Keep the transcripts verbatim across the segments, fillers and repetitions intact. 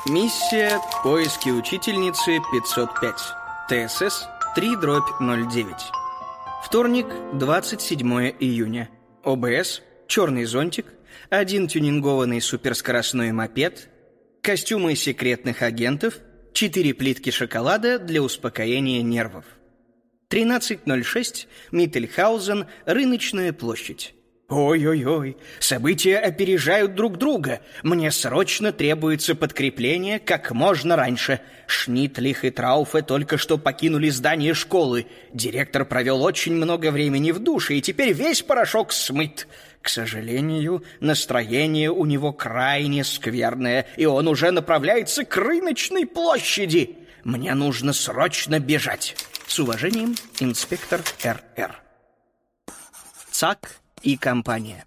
Миссия «Поиски учительницы пятьсот пять». ТСС три дробь ноль девять. Вторник, двадцать седьмое июня. ОБС, черный зонтик, один тюнингованный суперскоростной мопед, костюмы секретных агентов, четыре плитки шоколада для успокоения нервов. тринадцать ноль шесть, Миттельхаузен, рыночная площадь. Ой-ой-ой, события опережают друг друга. Мне срочно требуется подкрепление как можно раньше. Шнитлих и Трауфе только что покинули здание школы. Директор провел очень много времени в душе, и теперь весь порошок смыт. К сожалению, настроение у него крайне скверное, и он уже направляется к рыночной площади. Мне нужно срочно бежать. С уважением, инспектор эр-эр. Цак и компания.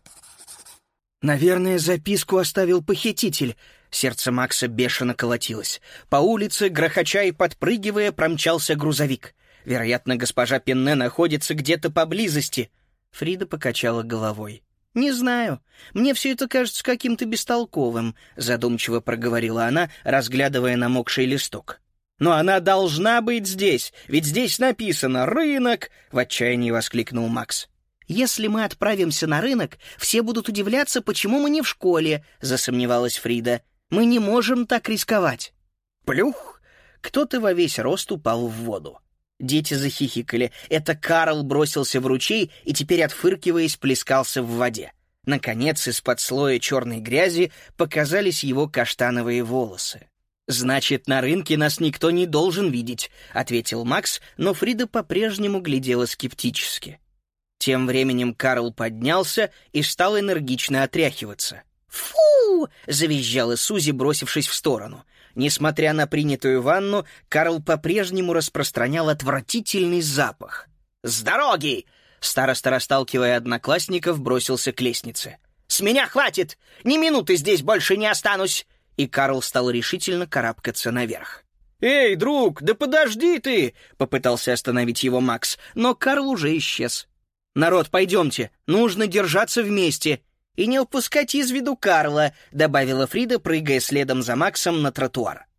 Наверное, записку оставил похититель. Сердце Макса бешено колотилось. По улице, грохоча и подпрыгивая, промчался грузовик. Вероятно, госпожа Пенне находится где-то поблизости. Фрида покачала головой. «Не знаю. Мне все это кажется каким-то бестолковым», задумчиво проговорила она, разглядывая намокший листок. «Но она должна быть здесь, ведь здесь написано «рынок», — в отчаянии воскликнул Макс. «Если мы отправимся на рынок, все будут удивляться, почему мы не в школе», — засомневалась Фрида. «Мы не можем так рисковать». Плюх! Кто-то во весь рост упал в воду. Дети захихикали. Это Карл бросился в ручей и теперь, отфыркиваясь, плескался в воде. Наконец, из-под слоя черной грязи показались его каштановые волосы. «Значит, на рынке нас никто не должен видеть», — ответил Макс, но Фрида по-прежнему глядела скептически. Тем временем Карл поднялся и стал энергично отряхиваться. «Фу!» — завизжала Сузи, бросившись в сторону. Несмотря на принятую ванну, Карл по-прежнему распространял отвратительный запах. «С дороги!» — староста, расталкивая одноклассников, бросился к лестнице. «С меня хватит! Ни минуты здесь больше не останусь!» И Карл стал решительно карабкаться наверх. «Эй, друг, да подожди ты!» — попытался остановить его Макс, но Карл уже исчез. «Народ, пойдемте, нужно держаться вместе. И не упускать из виду Карла», — добавила Фрида, прыгая следом за Максом на тротуар.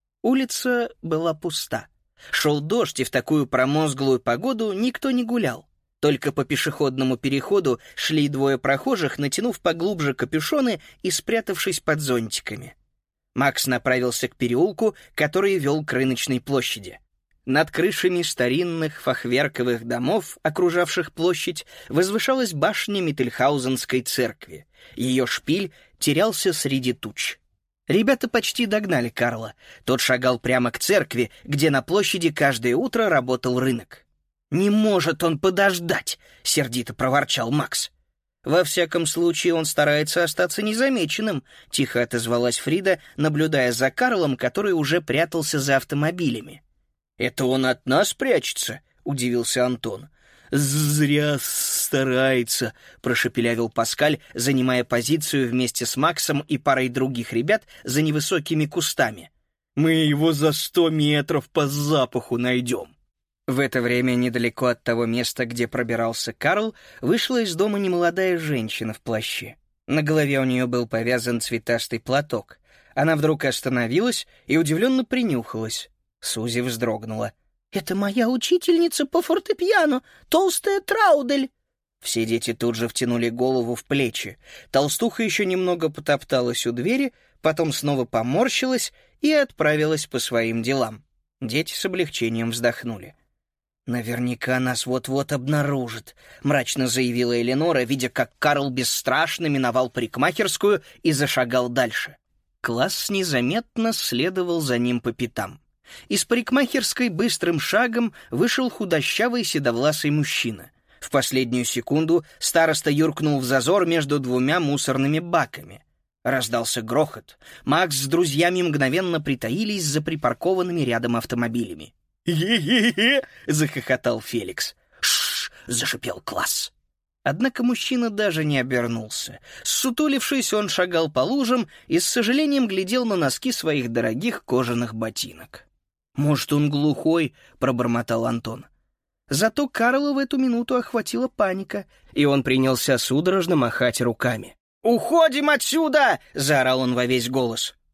Улица была пуста. Шел дождь, и в такую промозглую погоду никто не гулял. Только по пешеходному переходу шли двое прохожих, натянув поглубже капюшоны и спрятавшись под зонтиками. Макс направился к переулку, который вел к рыночной площади. Над крышами старинных фахверковых домов, окружавших площадь, возвышалась башня Миттельхаузенской церкви. Ее шпиль терялся среди туч. Ребята почти догнали Карла. Тот шагал прямо к церкви, где на площади каждое утро работал рынок. «Не может он подождать!» — сердито проворчал Макс. «Во всяком случае, он старается остаться незамеченным», — тихо отозвалась Фрида, наблюдая за Карлом, который уже прятался за автомобилями. «Это он от нас прячется?» — удивился Антон. «Зря старается», — прошепелявил Паскаль, занимая позицию вместе с Максом и парой других ребят за невысокими кустами. «Мы его за сто метров по запаху найдем». В это время, недалеко от того места, где пробирался Карл, вышла из дома немолодая женщина в плаще. На голове у нее был повязан цветастый платок. Она вдруг остановилась и удивленно принюхалась. Сузи вздрогнула. «Это моя учительница по фортепиано, толстая Траудель!» Все дети тут же втянули голову в плечи. Толстуха еще немного потопталась у двери, потом снова поморщилась и отправилась по своим делам. Дети с облегчением вздохнули. «Наверняка нас вот-вот обнаружат», — мрачно заявила Эленора, видя, как Карл бесстрашно миновал парикмахерскую и зашагал дальше. Класс незаметно следовал за ним по пятам. Из парикмахерской быстрым шагом вышел худощавый седовласый мужчина. В последнюю секунду староста юркнул в зазор между двумя мусорными баками. Раздался грохот. Макс с друзьями мгновенно притаились за припаркованными рядом автомобилями. «Е-е-е!» — захохотал Феликс. «Ш-ш!» — зашипел класс. Однако мужчина даже не обернулся. Ссутулившись, он шагал по лужам и с сожалением глядел на носки своих дорогих кожаных ботинок. «Может, он глухой?» — пробормотал Антон. Зато Карла в эту минуту охватила паника, и он принялся судорожно махать руками. «Уходим отсюда!» — заорал он во весь голос.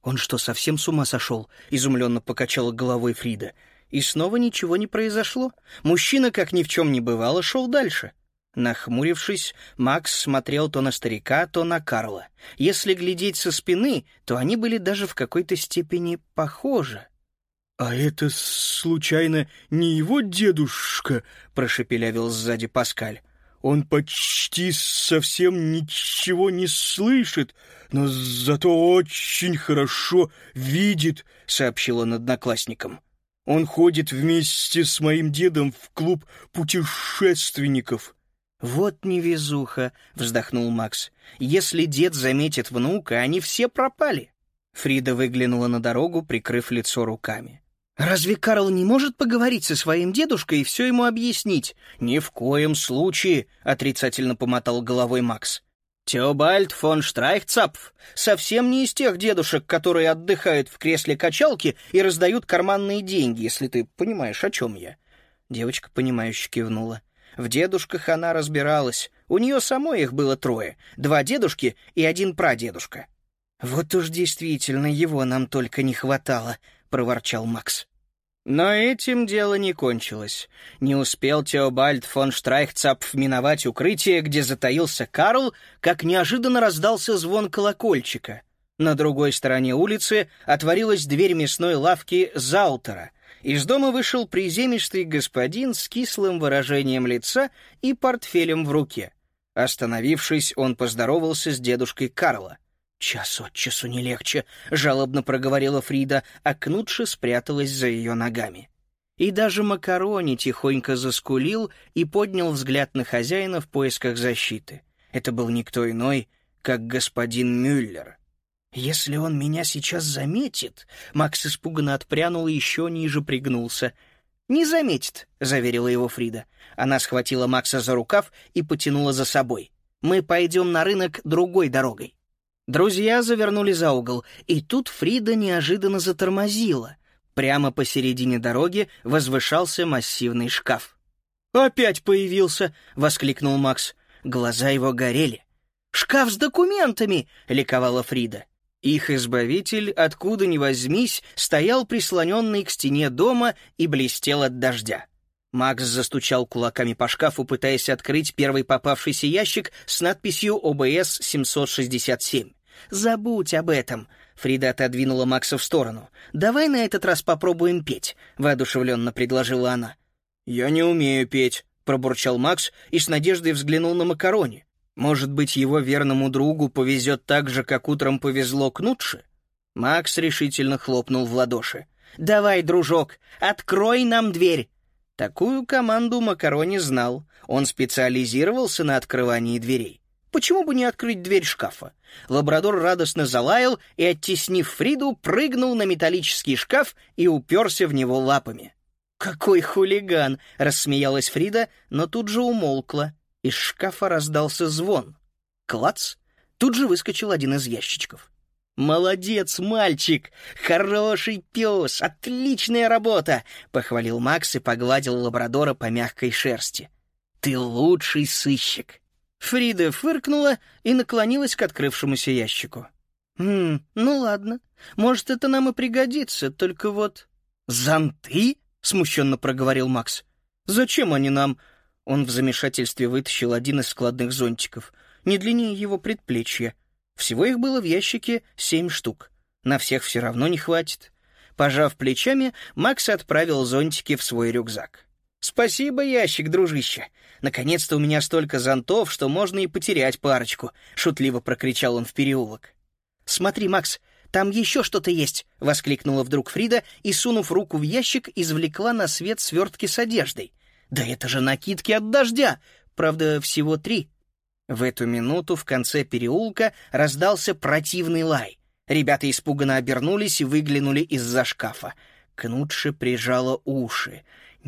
«Он что, совсем с ума сошел?» — изумленно покачала головой Фрида. И снова ничего не произошло. Мужчина, как ни в чем не бывало, шел дальше. Нахмурившись, Макс смотрел то на старика, то на Карла. Если глядеть со спины, то они были даже в какой-то степени похожи. «А это, случайно, не его дедушка?» — прошепелявил сзади Паскаль. «Он почти совсем ничего не слышит, но зато очень хорошо видит», — сообщил он одноклассникам. «Он ходит вместе с моим дедом в клуб путешественников». «Вот невезуха», — вздохнул Макс. «Если дед заметит внука, они все пропали». Фрида выглянула на дорогу, прикрыв лицо руками. «Разве Карл не может поговорить со своим дедушкой и все ему объяснить?» «Ни в коем случае», — отрицательно помотал головой Макс. «Теобальд фон Штрайхцапф совсем не из тех дедушек, которые отдыхают в кресле качалки и раздают карманные деньги, если ты понимаешь, о чем я». Девочка, понимающе кивнула. В дедушках она разбиралась. У нее самой их было трое. Два дедушки и один прадедушка. «Вот уж действительно его нам только не хватало», — проворчал Макс. Но этим дело не кончилось. Не успел Теобальд фон Штрайхцапф миновать укрытие, где затаился Карл, как неожиданно раздался звон колокольчика. На другой стороне улицы отворилась дверь мясной лавки Заутера. Из дома вышел приземистый господин с кислым выражением лица и портфелем в руке. Остановившись, он поздоровался с дедушкой Карла. «Час от часу не легче», — жалобно проговорила Фрида, а Кнутша спряталась за ее ногами. И даже Макарони тихонько заскулил и поднял взгляд на хозяина в поисках защиты. Это был никто иной, как господин Мюллер. «Если он меня сейчас заметит...» Макс испуганно отпрянул и еще ниже пригнулся. «Не заметит», — заверила его Фрида. Она схватила Макса за рукав и потянула за собой. «Мы пойдем на рынок другой дорогой». Друзья завернули за угол, и тут Фрида неожиданно затормозила. Прямо посередине дороги возвышался массивный шкаф. «Опять появился!» — воскликнул Макс. Глаза его горели. «Шкаф с документами!» — ликовала Фрида. Их избавитель, откуда ни возьмись, стоял прислоненный к стене дома и блестел от дождя. Макс застучал кулаками по шкафу, пытаясь открыть первый попавшийся ящик с надписью «О Б С семьсот шестьдесят семь». «Забудь об этом», — Фрида отодвинула Макса в сторону. «Давай на этот раз попробуем петь», — воодушевленно предложила она. «Я не умею петь», — пробурчал Макс и с надеждой взглянул на Макарони. «Может быть, его верному другу повезет так же, как утром повезло Кнутше?» Макс решительно хлопнул в ладоши. «Давай, дружок, открой нам дверь!» Такую команду Макарони знал. Он специализировался на открывании дверей. Почему бы не открыть дверь шкафа? Лабрадор радостно залаял и, оттеснив Фриду, прыгнул на металлический шкаф и уперся в него лапами. «Какой хулиган!» — рассмеялась Фрида, но тут же умолкла. Из шкафа раздался звон. Клац! Тут же выскочил один из ящичков. «Молодец, мальчик! Хороший пес! Отличная работа!» — похвалил Макс и погладил лабрадора по мягкой шерсти. «Ты лучший сыщик!» Фрида фыркнула и наклонилась к открывшемуся ящику. «Хм, ну ладно. Может, это нам и пригодится, только вот...» «Зонты?» — смущенно проговорил Макс. «Зачем они нам?» Он в замешательстве вытащил один из складных зонтиков, не длиннее его предплечья. Всего их было в ящике семь штук. На всех все равно не хватит. Пожав плечами, Макс отправил зонтики в свой рюкзак. «Спасибо, ящик, дружище. Наконец-то у меня столько зонтов, что можно и потерять парочку», — шутливо прокричал он в переулок. «Смотри, Макс, там еще что-то есть», — воскликнула вдруг Фрида и, сунув руку в ящик, извлекла на свет свертки с одеждой. «Да это же накидки от дождя! Правда, всего три». В эту минуту в конце переулка раздался противный лай. Ребята испуганно обернулись и выглянули из-за шкафа. Кнутша прижала уши.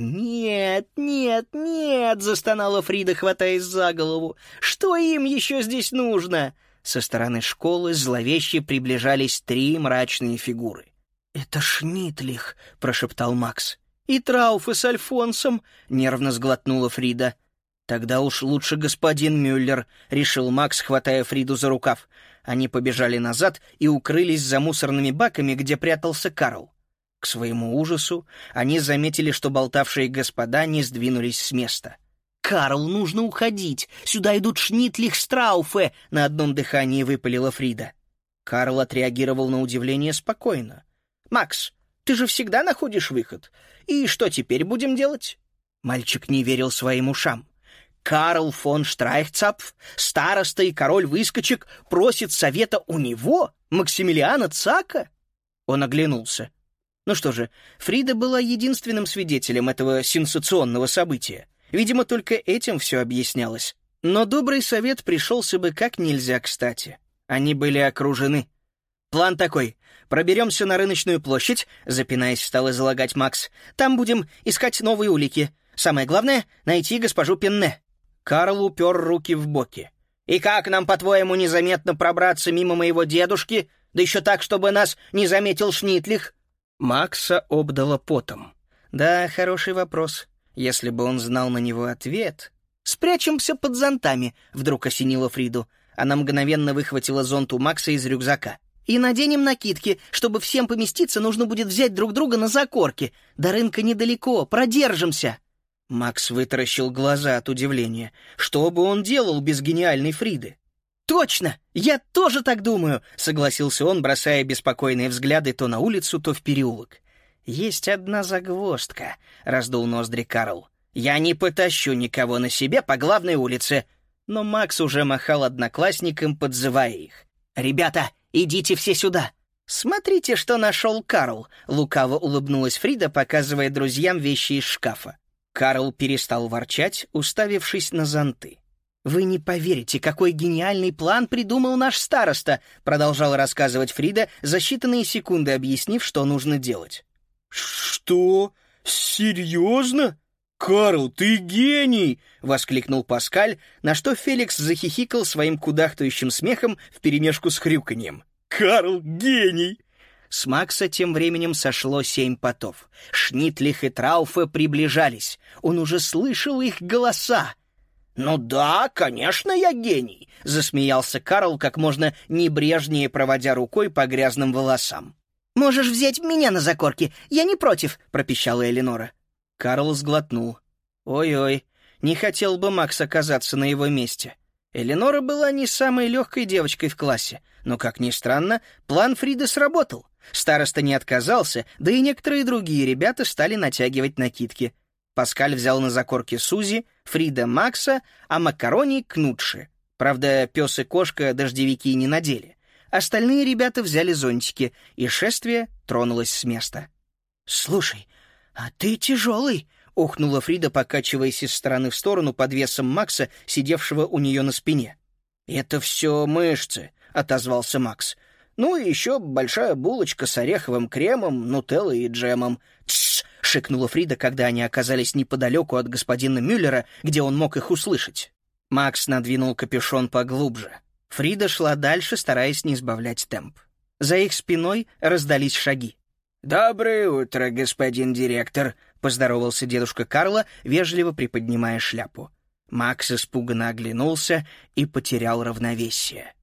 «Нет, нет, нет!» — застонала Фрида, хватаясь за голову. «Что им еще здесь нужно?» Со стороны школы зловеще приближались три мрачные фигуры. «Это Шнитлих», — прошептал Макс. «И Трауфы с Альфонсом», — нервно сглотнула Фрида. «Тогда уж лучше господин Мюллер», — решил Макс, хватая Фриду за рукав. Они побежали назад и укрылись за мусорными баками, где прятался Карл. К своему ужасу они заметили, что болтавшие господа не сдвинулись с места. «Карл, нужно уходить! Сюда идут Шнитлихстрауфе!» — на одном дыхании выпалила Фрида. Карл отреагировал на удивление спокойно. «Макс, ты же всегда находишь выход. И что теперь будем делать?» Мальчик не верил своим ушам. Карл фон Штрайхцапф, староста и король выскочек, просит совета у него, Максимилиана Цака? Он оглянулся. Ну что же, Фрида была единственным свидетелем этого сенсационного события. Видимо, только этим все объяснялось. Но добрый совет пришелся бы как нельзя кстати. Они были окружены. «План такой. Проберемся на рыночную площадь», — запинаясь, стал излагать Макс. «Там будем искать новые улики. Самое главное — найти госпожу Пенне». Карл упер руки в боки. «И как нам, по-твоему, незаметно пробраться мимо моего дедушки? Да еще так, чтобы нас не заметил Шнитлих?» Макса обдало потом. «Да, хороший вопрос. Если бы он знал на него ответ...» «Спрячемся под зонтами», — вдруг осенила Фриду. Она мгновенно выхватила зонт у Макса из рюкзака. «И наденем накидки. Чтобы всем поместиться, нужно будет взять друг друга на закорки. До рынка недалеко, продержимся». Макс вытаращил глаза от удивления. Что бы он делал без гениальной Фриды? «Точно! Я тоже так думаю!» — согласился он, бросая беспокойные взгляды то на улицу, то в переулок. «Есть одна загвоздка», — раздул ноздри Карл. «Я не потащу никого на себе по главной улице». Но Макс уже махал одноклассникам, подзывая их. «Ребята, идите все сюда!» «Смотрите, что нашел Карл!» — лукаво улыбнулась Фрида, показывая друзьям вещи из шкафа. Карл перестал ворчать, уставившись на зонты. «Вы не поверите, какой гениальный план придумал наш староста!» — продолжала рассказывать Фрида, за считанные секунды объяснив, что нужно делать. «Что? Серьезно? Карл, ты гений!» — воскликнул Паскаль, на что Феликс захихикал своим кудахтающим смехом вперемешку с хрюканьем. «Карл, гений!» С Макса тем временем сошло семь потов. Шнитлих и Трауфе приближались. Он уже слышал их голоса. «Ну да, конечно, я гений!» — засмеялся Карл, как можно небрежнее проводя рукой по грязным волосам. «Можешь взять меня на закорки, я не против!» — пропищала Элинора. Карл сглотнул. «Ой-ой, не хотел бы Макс оказаться на его месте». Элинора была не самой легкой девочкой в классе, но, как ни странно, план Фриды сработал. Староста не отказался, да и некоторые другие ребята стали натягивать накидки. Паскаль взял на закорки Сузи, Фрида — Макса, а Макарони — Кнутши. Правда, пес и кошка дождевики не надели. Остальные ребята взяли зонтики, и шествие тронулось с места. «Слушай, а ты тяжелый!» — ухнула Фрида, покачиваясь из стороны в сторону под весом Макса, сидевшего у нее на спине. «Это все мышцы», — отозвался Макс. «Ну и еще большая булочка с ореховым кремом, нутеллой и джемом». «Тссс!» — шикнула Фрида, когда они оказались неподалеку от господина Мюллера, где он мог их услышать. Макс надвинул капюшон поглубже. Фрида шла дальше, стараясь не сбавлять темп. За их спиной раздались шаги. «Доброе утро, господин директор», — поздоровался дедушка Карла, вежливо приподнимая шляпу. Макс испуганно оглянулся и потерял равновесие.